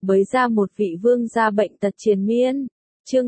bới ra một vị vương gia bệnh tật triền miên. Chương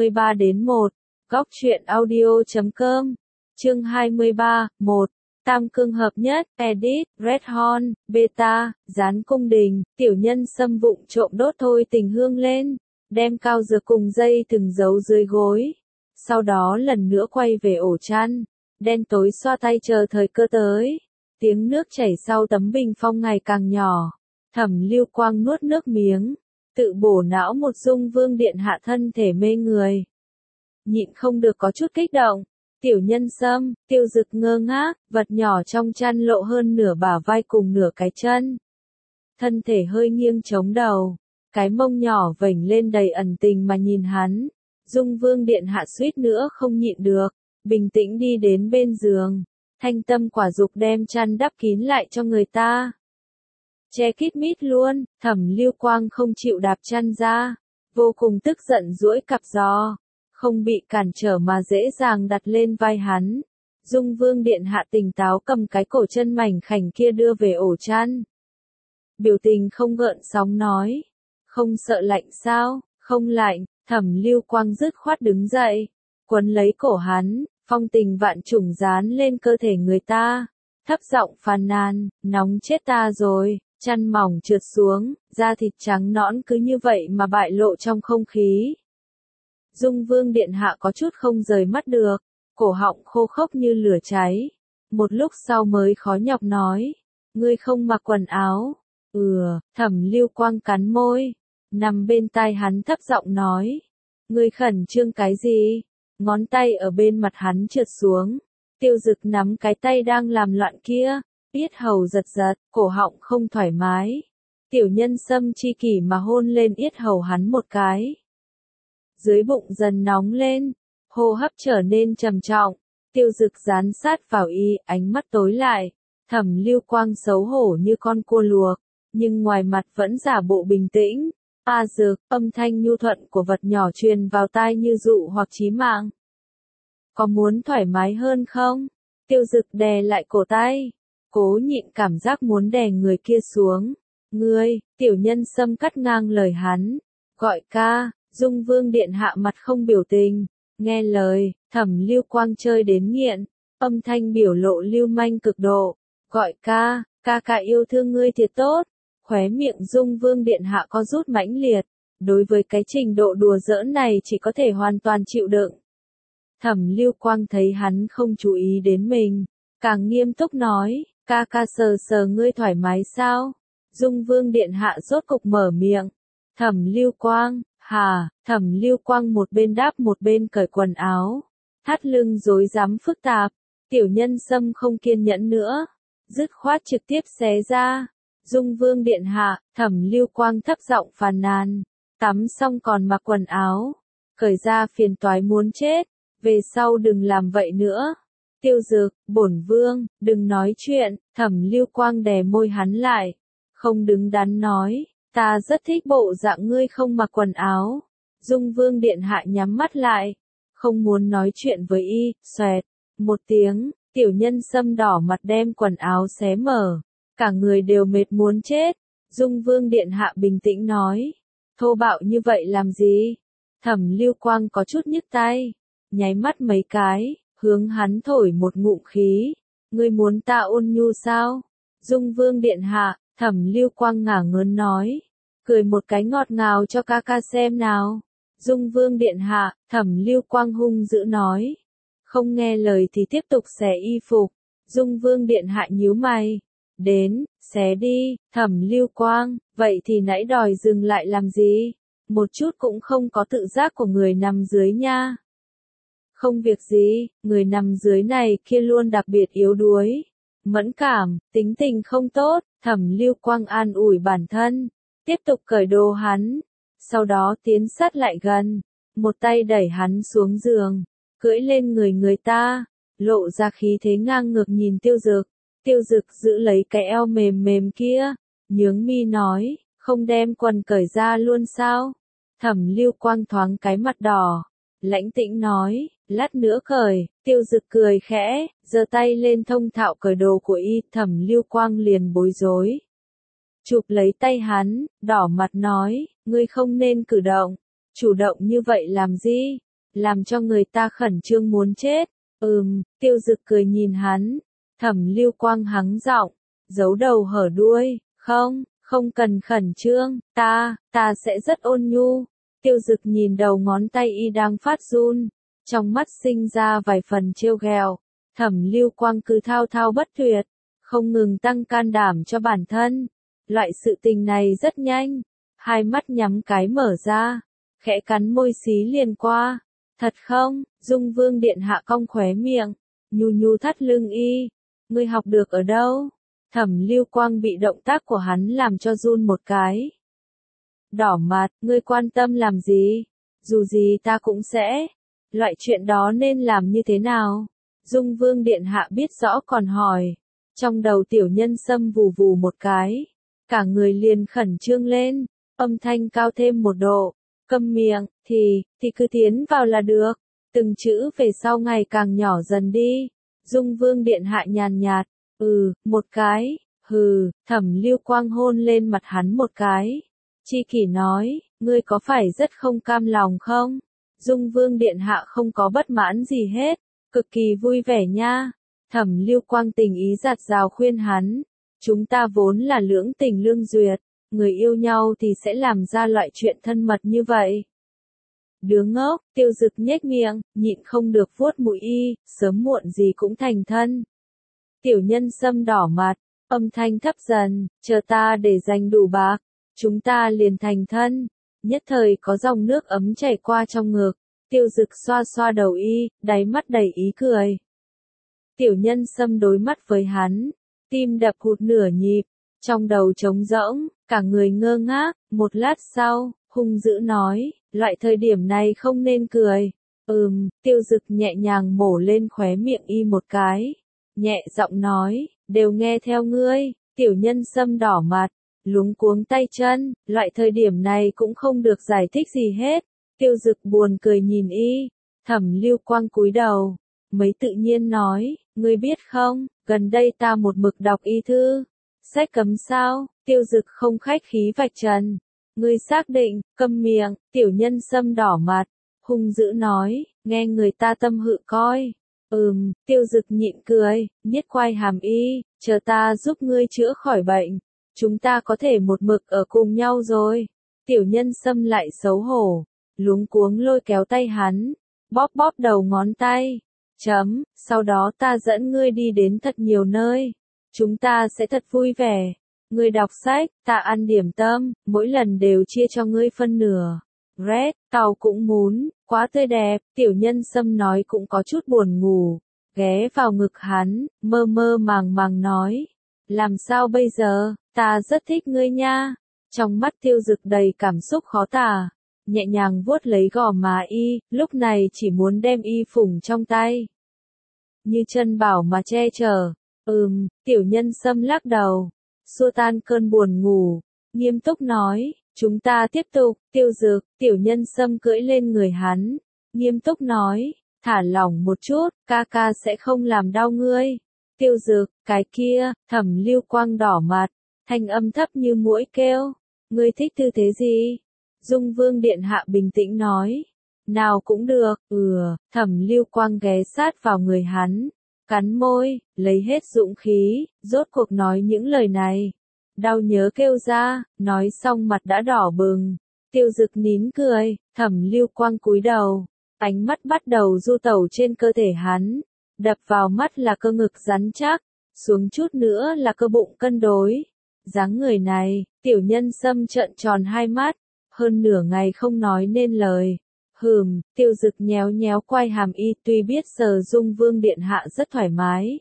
23-1, Góc truyện audio.com. Chương 23, 1. Tam cương hợp nhất, edit, Red Horn, beta, gián cung đình, tiểu nhân xâm vụng trộm đốt thôi tình hương lên, đem cao dược cùng dây từng giấu dưới gối. Sau đó lần nữa quay về ổ chăn, đen tối xoa tay chờ thời cơ tới. Tiếng nước chảy sau tấm bình phong ngày càng nhỏ. Thẩm Lưu Quang nuốt nước miếng, tự bổ não một Dung Vương điện hạ thân thể mê người. Nhịn không được có chút kích động. Tiểu nhân xâm, Tiêu Dực ngơ ngác, vật nhỏ trong chăn lộ hơn nửa bả vai cùng nửa cái chân. Thân thể hơi nghiêng chống đầu, cái mông nhỏ vểnh lên đầy ẩn tình mà nhìn hắn. Dung Vương điện hạ suýt nữa không nhịn được, bình tĩnh đi đến bên giường, thanh tâm quả dục đem chăn đắp kín lại cho người ta. Che kít mít luôn, Thẩm Lưu Quang không chịu đạp chăn ra, vô cùng tức giận duỗi cặp giò, không bị cản trở mà dễ dàng đặt lên vai hắn. Dung Vương điện hạ tỉnh táo cầm cái cổ chân mảnh khảnh kia đưa về ổ chăn. Biểu tình không gợn sóng nói, không sợ lạnh sao? Không lạnh. Thẩm Lưu Quang dứt khoát đứng dậy, quấn lấy cổ hắn, phong tình vạn trùng dán lên cơ thể người ta, thấp giọng phàn nàn, nóng chết ta rồi. Chăn mỏng trượt xuống, da thịt trắng nõn cứ như vậy mà bại lộ trong không khí. Dung Vương điện hạ có chút không rời mắt được, cổ họng khô khốc như lửa cháy. Một lúc sau mới khó nhọc nói, ngươi không mặc quần áo. Thẩm Lưu Quang cắn môi, nằm bên tai hắn thấp giọng nói, ngươi khẩn trương cái gì? Ngón tay ở bên mặt hắn trượt xuống. Tiêu Dực nắm cái tay đang làm loạn kia, yết hầu giật giật, cổ họng không thoải mái. Tiểu nhân xâm chi kỷ mà hôn lên yết hầu hắn một cái. Dưới bụng dần nóng lên, hô hấp trở nên trầm trọng. Tiêu Dực dán sát vào y, ánh mắt tối lại. Thẩm Lưu Quang xấu hổ như con cua luộc, nhưng ngoài mặt vẫn giả bộ bình tĩnh. A Dực, âm thanh nhu thuận của vật nhỏ truyền vào tai như dụ hoặc chí mạng. Có muốn thoải mái hơn không? Tiêu Dực đè lại cổ tay, cố nhịn cảm giác muốn đè người kia xuống. Ngươi, tiểu nhân xâm cắt ngang lời hắn, gọi ca. Dung Vương điện hạ mặt không biểu tình, nghe lời. Thẩm Lưu Quang chơi đến nghiện, âm thanh biểu lộ lưu manh cực độ, gọi ca, ca yêu thương ngươi thiệt tốt. Khóe miệng Dung Vương điện hạ có rút mãnh liệt, đối với cái trình độ đùa giỡn này chỉ có thể hoàn toàn chịu đựng. Thẩm Lưu Quang thấy hắn không chú ý đến mình, càng nghiêm túc nói, ca sờ sờ ngươi thoải mái sao? Dung Vương điện hạ rốt cục mở miệng. Thẩm Lưu Quang, hà. Thẩm Lưu Quang một bên đáp một bên cởi quần áo, thắt lưng rối rắm phức tạp. Tiểu nhân xâm không kiên nhẫn nữa, dứt khoát trực tiếp xé ra. Dung Vương điện hạ, Thẩm Lưu Quang thấp giọng phàn nàn, tắm xong còn mặc quần áo, cởi ra phiền toái muốn chết, về sau đừng làm vậy nữa. Tiêu Dực, bổn vương, đừng nói chuyện. Thẩm Lưu Quang đè môi hắn lại, không đứng đắn nói, ta rất thích bộ dạng ngươi không mặc quần áo. Dung Vương điện hạ nhắm mắt lại, không muốn nói chuyện với y. Xoẹt một tiếng, tiểu nhân xâm đỏ mặt đem quần áo xé mở. Cả người đều mệt muốn chết. Dung Vương điện hạ bình tĩnh nói, thô bạo như vậy làm gì? Thẩm Lưu Quang có chút nhức tay, nháy mắt mấy cái, hướng hắn thổi một ngụm khí. Ngươi muốn ta ôn nhu sao? Dung Vương điện hạ. Thẩm Lưu Quang ngả ngớn nói, cười một cái ngọt ngào cho ca xem nào. Dung Vương điện hạ. Thẩm Lưu Quang hung dữ nói, không nghe lời thì tiếp tục xé y phục. Dung Vương điện hạ nhíu mày, đến, xé đi. Thẩm Lưu Quang, vậy thì nãy đòi dừng lại làm gì? Một chút cũng không có tự giác của người nằm dưới nha. Không việc gì, người nằm dưới này kia luôn đặc biệt yếu đuối, mẫn cảm, tính tình không tốt. Thẩm Lưu Quang an ủi bản thân, tiếp tục cởi đồ hắn, sau đó tiến sát lại gần, một tay đẩy hắn xuống giường, cưỡi lên người ta, lộ ra khí thế ngang ngược nhìn Tiêu Dực. Tiêu Dực giữ lấy cái eo mềm mềm kia, nhướng mi nói, không đem quần cởi ra luôn sao? Thẩm Lưu Quang thoáng cái mặt đỏ, lãnh tĩnh nói, lát nữa cởi. Tiêu Dực cười khẽ, giơ tay lên thông thạo cởi đồ của y. Thẩm Lưu Quang liền bối rối. chụp lấy tay hắn, đỏ mặt nói, ngươi không nên cử động, chủ động như vậy làm gì, làm cho người ta khẩn trương muốn chết. Tiêu Dực cười nhìn hắn, Thẩm Lưu Quang hắng giọng, giấu đầu hở đuôi, không cần khẩn trương, ta sẽ rất ôn nhu. Tiêu Dực nhìn đầu ngón tay y đang phát run, trong mắt sinh ra vài phần trêu ghẹo. Thẩm Lưu Quang cứ thao thao bất tuyệt, không ngừng tăng can đảm cho bản thân. Loại sự tình này rất nhanh, hai mắt nhắm cái mở ra, khẽ cắn môi xí liền qua. Thật không? Dung Vương điện hạ cong khóe miệng, nhu nhu thắt lưng y. Ngươi học được ở đâu? Thẩm Lưu Quang bị động tác của hắn làm cho run một cái. Đỏ mặt, ngươi quan tâm làm gì? Dù gì ta cũng sẽ. Loại chuyện đó nên làm như thế nào? Dung Vương điện hạ biết rõ còn hỏi. Trong đầu Tiểu Nhân Sâm vù vù một cái, cả người liền khẩn trương lên, âm thanh cao thêm một độ. Câm miệng, thì cứ tiến vào là được. Từng chữ về sau ngày càng nhỏ dần đi. Dung Vương điện hạ nhàn nhạt, một cái, Thẩm Lưu Quang hôn lên mặt hắn một cái. Chi kỷ nói, ngươi có phải rất không cam lòng không? Dung Vương điện hạ không có bất mãn gì hết, cực kỳ vui vẻ nha. Thẩm Lưu Quang tình ý giạt rào khuyên hắn, chúng ta vốn là lưỡng tình lương duyệt, người yêu nhau thì sẽ làm ra loại chuyện thân mật như vậy. Đứa ngốc, Tiêu Dực nhếch miệng, nhịn không được vuốt mũi y, sớm muộn gì cũng thành thân. Tiểu Nhân Sâm đỏ mặt, âm thanh thấp dần, chờ ta để dành đủ bạc, chúng ta liền thành thân. Nhất thời có dòng nước ấm chảy qua trong ngực, Tiêu Dực xoa xoa đầu y, đáy mắt đầy ý cười. Tiểu Nhân Sâm đối mắt với hắn, tim đập hụt nửa nhịp, trong đầu trống rỗng, cả người ngơ ngác. Một lát sau, hung dữ nói, loại thời điểm này không nên cười. Tiêu Dực nhẹ nhàng mổ lên khóe miệng y một cái, nhẹ giọng nói, đều nghe theo ngươi. Tiểu Nhân Sâm đỏ mặt, luống cuống tay chân, loại thời điểm này cũng không được giải thích gì hết. Tiêu Dực buồn cười nhìn y. Thẩm Lưu Quang cúi đầu, mấy tự nhiên nói, ngươi biết không, gần đây ta một mực đọc y thư, sách cấm sao? Tiêu Dực không khách khí vạch trần. Ngươi xác định? Câm miệng. Tiểu Nhân Sâm đỏ mặt, hung dữ nói, nghe người ta tâm hự coi. Tiêu Dực nhịn cười, niết quai hàm y, chờ ta giúp ngươi chữa khỏi bệnh, chúng ta có thể một mực ở cùng nhau rồi. Tiểu Nhân Sâm lại xấu hổ, luống cuống lôi kéo tay hắn, bóp bóp đầu ngón tay. Sau đó ta dẫn ngươi đi đến thật nhiều nơi, chúng ta sẽ thật vui vẻ. Ngươi đọc sách, ta ăn điểm tâm, mỗi lần đều chia cho ngươi phân nửa. Red, tàu cũng muốn, quá tươi đẹp. Tiểu Nhân Sâm nói cũng có chút buồn ngủ, ghé vào ngực hắn, mơ mơ màng màng nói, làm sao bây giờ, ta rất thích ngươi nha. Trong mắt Tiêu Dực đầy cảm xúc khó tả, nhẹ nhàng vuốt lấy gò má y, lúc này chỉ muốn đem y phủng trong tay, như chân bảo mà che chở. Tiểu Nhân Sâm lắc đầu, xua tan cơn buồn ngủ, nghiêm túc nói, chúng ta tiếp tục. Tiêu Dực, Tiểu Nhân Sâm cưỡi lên người hắn, nghiêm túc nói, thả lỏng một chút, ca ca sẽ không làm đau ngươi. Tiêu Dực, cái kia. Thẩm Lưu Quang đỏ mặt, thanh âm thấp như muỗi kêu, ngươi thích tư thế gì? Dung Vương điện hạ bình tĩnh nói, nào cũng được. Thẩm Lưu Quang ghé sát vào người hắn, cắn môi, lấy hết dũng khí, rốt cuộc nói những lời này. Đau nhớ kêu ra, nói xong mặt đã đỏ bừng. Tiêu Dực nín cười, Thẩm Lưu Quang cúi đầu, ánh mắt bắt đầu du tẩu trên cơ thể hắn. Đập vào mắt là cơ ngực rắn chắc, xuống chút nữa là cơ bụng cân đối. Dáng người này, Tiểu Nhân Sâm trợn tròn hai mắt, hơn nửa ngày không nói nên lời. Tiêu Dực nhéo nhéo quai hàm y, tuy biết sờ Dung Vương điện hạ rất thoải mái,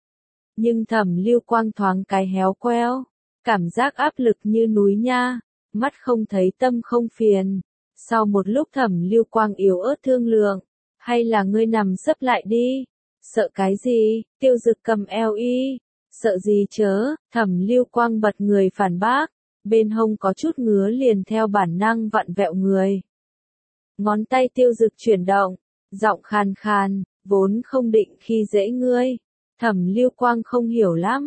nhưng Thẩm Lưu Quang thoáng cái héo queo, cảm giác áp lực như núi nha, mắt không thấy tâm không phiền. Sau một lúc Thẩm Lưu Quang yếu ớt thương lượng, hay là ngươi nằm sấp lại đi. Sợ cái gì? Tiêu Dực cầm eo y. Sợ gì chớ? Thẩm Lưu Quang bật người phản bác, bên hông có chút ngứa liền theo bản năng vặn vẹo người. Ngón tay Tiêu Dực chuyển động, giọng khàn khàn, vốn không định khi dễ ngươi. Thẩm Lưu Quang không hiểu lắm,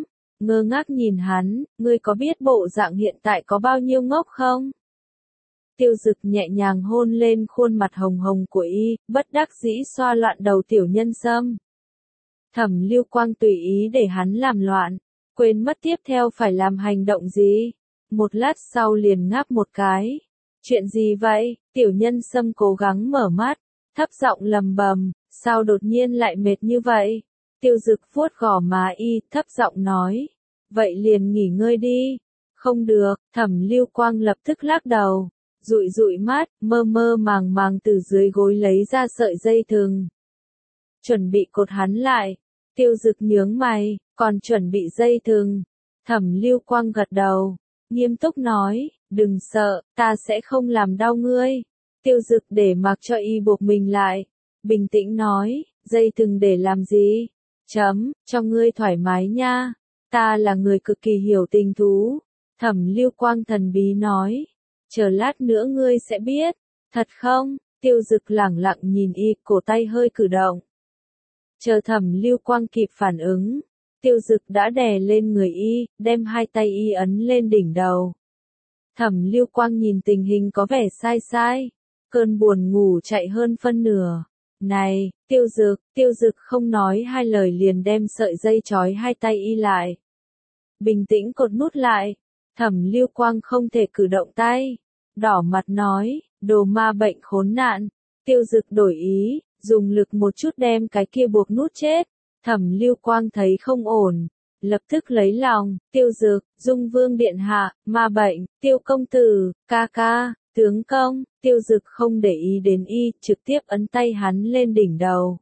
ngơ ngác nhìn hắn, ngươi có biết bộ dạng hiện tại có bao nhiêu ngốc không? Tiêu Dực nhẹ nhàng hôn lên khuôn mặt hồng hồng của y, bất đắc dĩ xoa loạn đầu Tiểu Nhân Sâm. Thẩm Lưu Quang tùy ý để hắn làm loạn, quên mất tiếp theo phải làm hành động gì. Một lát sau liền ngáp một cái. Chuyện gì vậy? Tiểu Nhân Sâm cố gắng mở mắt, thấp giọng lầm bầm, sao đột nhiên lại mệt như vậy? Tiêu Dực vuốt gò má y, thấp giọng nói, vậy liền nghỉ ngơi đi. Không được, Thẩm Lưu Quang lập tức lắc đầu, dụi dụi mắt, mơ mơ màng màng từ dưới gối lấy ra sợi dây thừng. Chuẩn bị cột hắn lại. Tiêu Dực nhướng mày, còn chuẩn bị dây thừng. Thẩm Lưu Quang gật đầu, nghiêm túc nói, đừng sợ, ta sẽ không làm đau ngươi. Tiêu Dực để mặc cho y buộc mình lại, bình tĩnh nói, dây thừng để làm gì? Cho ngươi thoải mái nha, ta là người cực kỳ hiểu tình thú. Thẩm Lưu Quang thần bí nói, chờ lát nữa ngươi sẽ biết, thật không? Tiêu Dực lẳng lặng nhìn y, cổ tay hơi cử động. Chờ Thẩm Lưu Quang kịp phản ứng, Tiêu Dực đã đè lên người y, đem hai tay y ấn lên đỉnh đầu. Thẩm Lưu Quang nhìn tình hình có vẻ sai sai, cơn buồn ngủ chạy hơn phân nửa. Này, Tiêu Dực không nói hai lời liền đem sợi dây trói hai tay y lại. Bình tĩnh cột nút lại, Thẩm Lưu Quang không thể cử động tay, đỏ mặt nói, đồ ma bệnh khốn nạn. Tiêu Dực đổi ý, dùng lực một chút đem cái kia buộc nút chết. Thẩm Lưu Quang thấy không ổn, lập tức lấy lòng, Tiêu Dực, Dung Vương điện hạ, ma bệnh, Tiêu công tử, ca ca, tướng công. Tiêu Dực không để ý đến y, trực tiếp ấn tay hắn lên đỉnh đầu.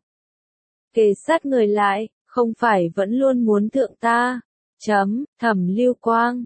Kề sát người lại, không phải vẫn luôn muốn thượng ta. Thẩm Lưu Quang,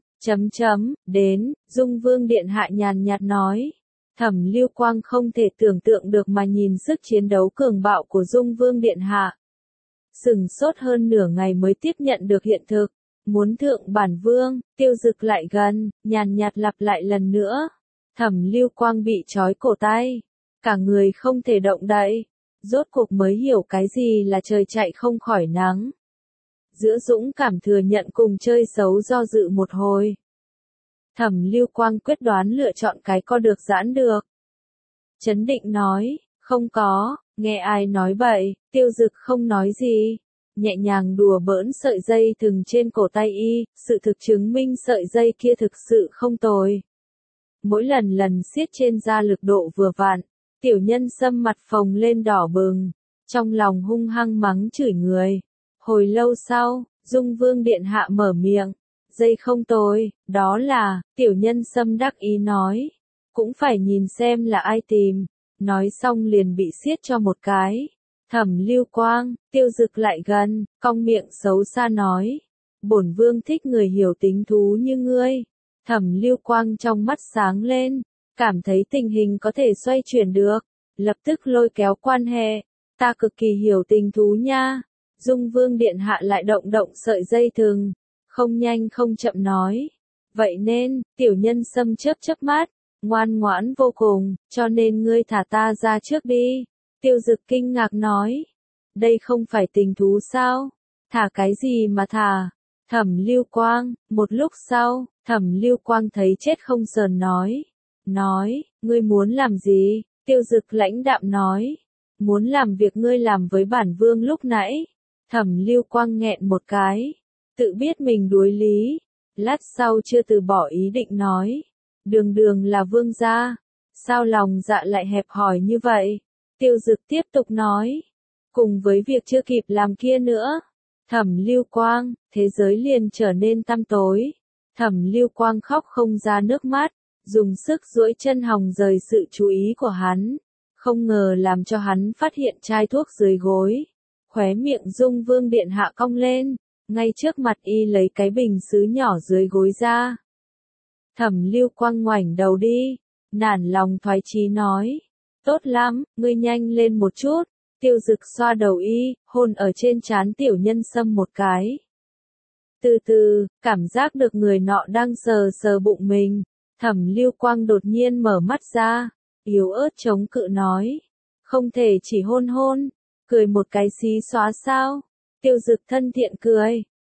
đến, Dung Vương điện hạ nhàn nhạt nói. Thẩm Lưu Quang không thể tưởng tượng được mà nhìn sức chiến đấu cường bạo của Dung Vương điện hạ. Sừng sốt hơn nửa ngày mới tiếp nhận được hiện thực, muốn thượng bản vương. Tiêu Dực lại gần, nhàn nhạt lặp lại lần nữa. Thẩm Lưu Quang bị trói cổ tay, cả người không thể động đậy, rốt cuộc mới hiểu cái gì là trời chạy không khỏi nắng. Giữa dũng cảm thừa nhận cùng chơi xấu do dự một hồi. Thẩm Lưu Quang quyết đoán lựa chọn cái co được giãn được. Chấn định nói, không có, nghe ai nói bậy. Tiêu Dực không nói gì, nhẹ nhàng đùa bỡn sợi dây thừng trên cổ tay y, sự thực chứng minh sợi dây kia thực sự không tồi. Mỗi lần siết trên da lực độ vừa vặn, Tiểu Nhân Sâm mặt phồng lên đỏ bừng, trong lòng hung hăng mắng chửi người. Hồi lâu sau, Dung Vương điện hạ mở miệng, dây không tồi, đó là, Tiểu Nhân Sâm đắc ý nói, cũng phải nhìn xem là ai tìm. Nói xong liền bị siết cho một cái. Thẩm Lưu Quang, Tiêu Dực lại gần, cong miệng xấu xa nói, bổn vương thích người hiểu tính thú như ngươi. Thẩm Lưu Quang trong mắt sáng lên, cảm thấy tình hình có thể xoay chuyển được, lập tức lôi kéo quan hệ, ta cực kỳ hiểu tình thú nha. Dung Vương điện hạ lại động động sợi dây thừng, không nhanh không chậm nói, vậy nên, Tiểu Nhân Sâm chớp chớp mắt, ngoan ngoãn vô cùng, cho nên ngươi thả ta ra trước đi. Tiêu Dực kinh ngạc nói, đây không phải tình thú sao? Thả cái gì mà thả? Thẩm Lưu Quang, một lúc sau, Thẩm Lưu Quang thấy chết không sờn nói, ngươi muốn làm gì? Tiêu Dực lãnh đạm nói, muốn làm việc ngươi làm với bản vương lúc nãy. Thẩm Lưu Quang nghẹn một cái, tự biết mình đuối lý, lát sau chưa từ bỏ ý định nói, đường là vương gia, sao lòng dạ lại hẹp hòi như vậy? Tiêu Dực tiếp tục nói, cùng với việc chưa kịp làm kia nữa, Thẩm Lưu Quang, thế giới liền trở nên tăm tối. Thẩm Lưu Quang khóc không ra nước mắt, dùng sức duỗi chân hòng rời sự chú ý của hắn, không ngờ làm cho hắn phát hiện chai thuốc dưới gối. Khóe miệng Dung Vương điện hạ cong lên, ngay trước mặt y lấy cái bình sứ nhỏ dưới gối ra. Thẩm Lưu Quang ngoảnh đầu đi, nản lòng thoái chí nói, tốt lắm, ngươi nhanh lên một chút. Tiêu Dực xoa đầu y, hôn ở trên trán Tiểu Nhân Sâm một cái. Từ từ, cảm giác được người nọ đang sờ sờ bụng mình, Thẩm Lưu Quang đột nhiên mở mắt ra, yếu ớt chống cự nói, không thể chỉ hôn hôn, cười một cái xí xóa sao? Tiêu Dực thân thiện cười,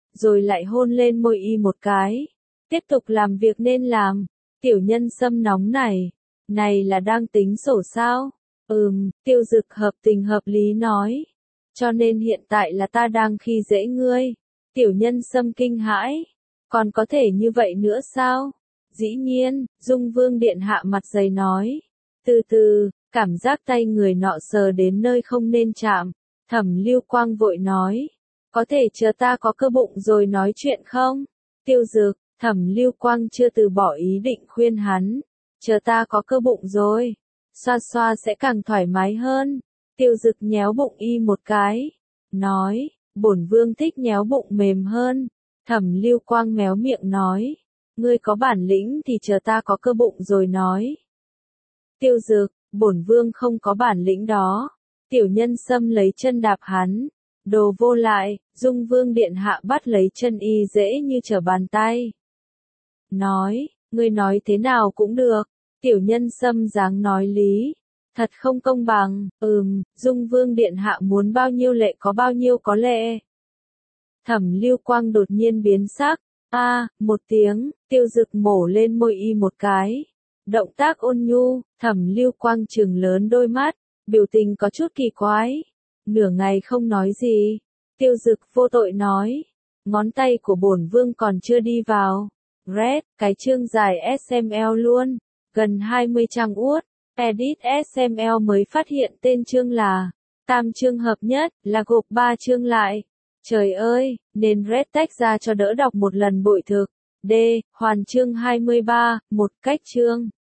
rồi lại hôn lên môi y một cái. Tiếp tục làm việc nên làm. Tiểu Nhân Sâm nóng này là đang tính sổ sao? Tiêu Dực hợp tình hợp lý nói. Cho nên hiện tại là ta đang khi dễ ngươi. Tiểu Nhân Sâm kinh hãi. Còn có thể như vậy nữa sao? Dĩ nhiên, Dung Vương Điện Hạ mặt dày nói. Từ từ, cảm giác tay người nọ sờ đến nơi không nên chạm. Thẩm Lưu Quang vội nói. Có thể chờ ta có cơ bụng rồi nói chuyện không? Tiêu Dực, Thẩm Lưu Quang chưa từ bỏ ý định khuyên hắn. Chờ ta có cơ bụng rồi. Xoa xoa sẽ càng thoải mái hơn. Tiêu Dực nhéo bụng y một cái. Nói, bổn vương thích nhéo bụng mềm hơn. Thẩm Lưu Quang méo miệng nói. Ngươi có bản lĩnh thì chờ ta có cơ bụng rồi nói. Tiêu Dực, bổn vương không có bản lĩnh đó. Tiểu Nhân Sâm lấy chân đạp hắn. Đồ vô lại, Dung Vương Điện Hạ bắt lấy chân y dễ như trở bàn tay. Nói, ngươi nói thế nào cũng được. Tiểu Nhân Sâm dáng nói lý. Thật không công bằng, Dung Vương Điện Hạ muốn bao nhiêu lệ có bao nhiêu có lệ. Thẩm Lưu Quang đột nhiên biến sắc. Một tiếng, Tiêu Dực mổ lên môi y một cái. Động tác ôn nhu, Thẩm Lưu Quang trừng lớn đôi mắt, biểu tình có chút kỳ quái. Nửa ngày không nói gì. Tiêu Dực vô tội nói. Ngón tay của bổn vương còn chưa đi vào. Red, cái chương dài SML luôn. Gần 20 trang uất. Edit SML mới phát hiện tên chương là tam chương hợp nhất, là gộp 3 chương lại. Trời ơi, nên Red tách ra cho đỡ đọc một lần bội thực. D. Hoàn chương 23, một cách chương.